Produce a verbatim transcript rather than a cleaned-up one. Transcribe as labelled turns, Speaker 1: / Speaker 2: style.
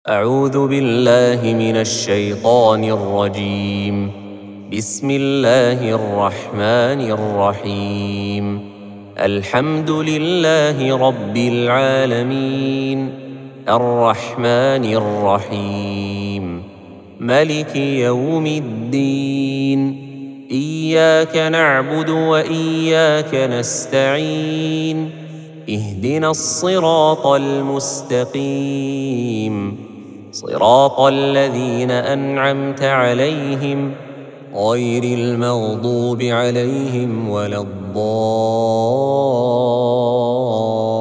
Speaker 1: أعوذ بالله من الشيطان الرجيم. بسم الله الرحمن الرحيم. الحمد لله رب العالمين، الرحمن الرحيم، ملك يوم الدين. إياك نعبد وإياك نستعين، اهدنا الصراط المستقيم، صراط الذين أنعمت عليهم غير المغضوب عليهم ولا الضالين.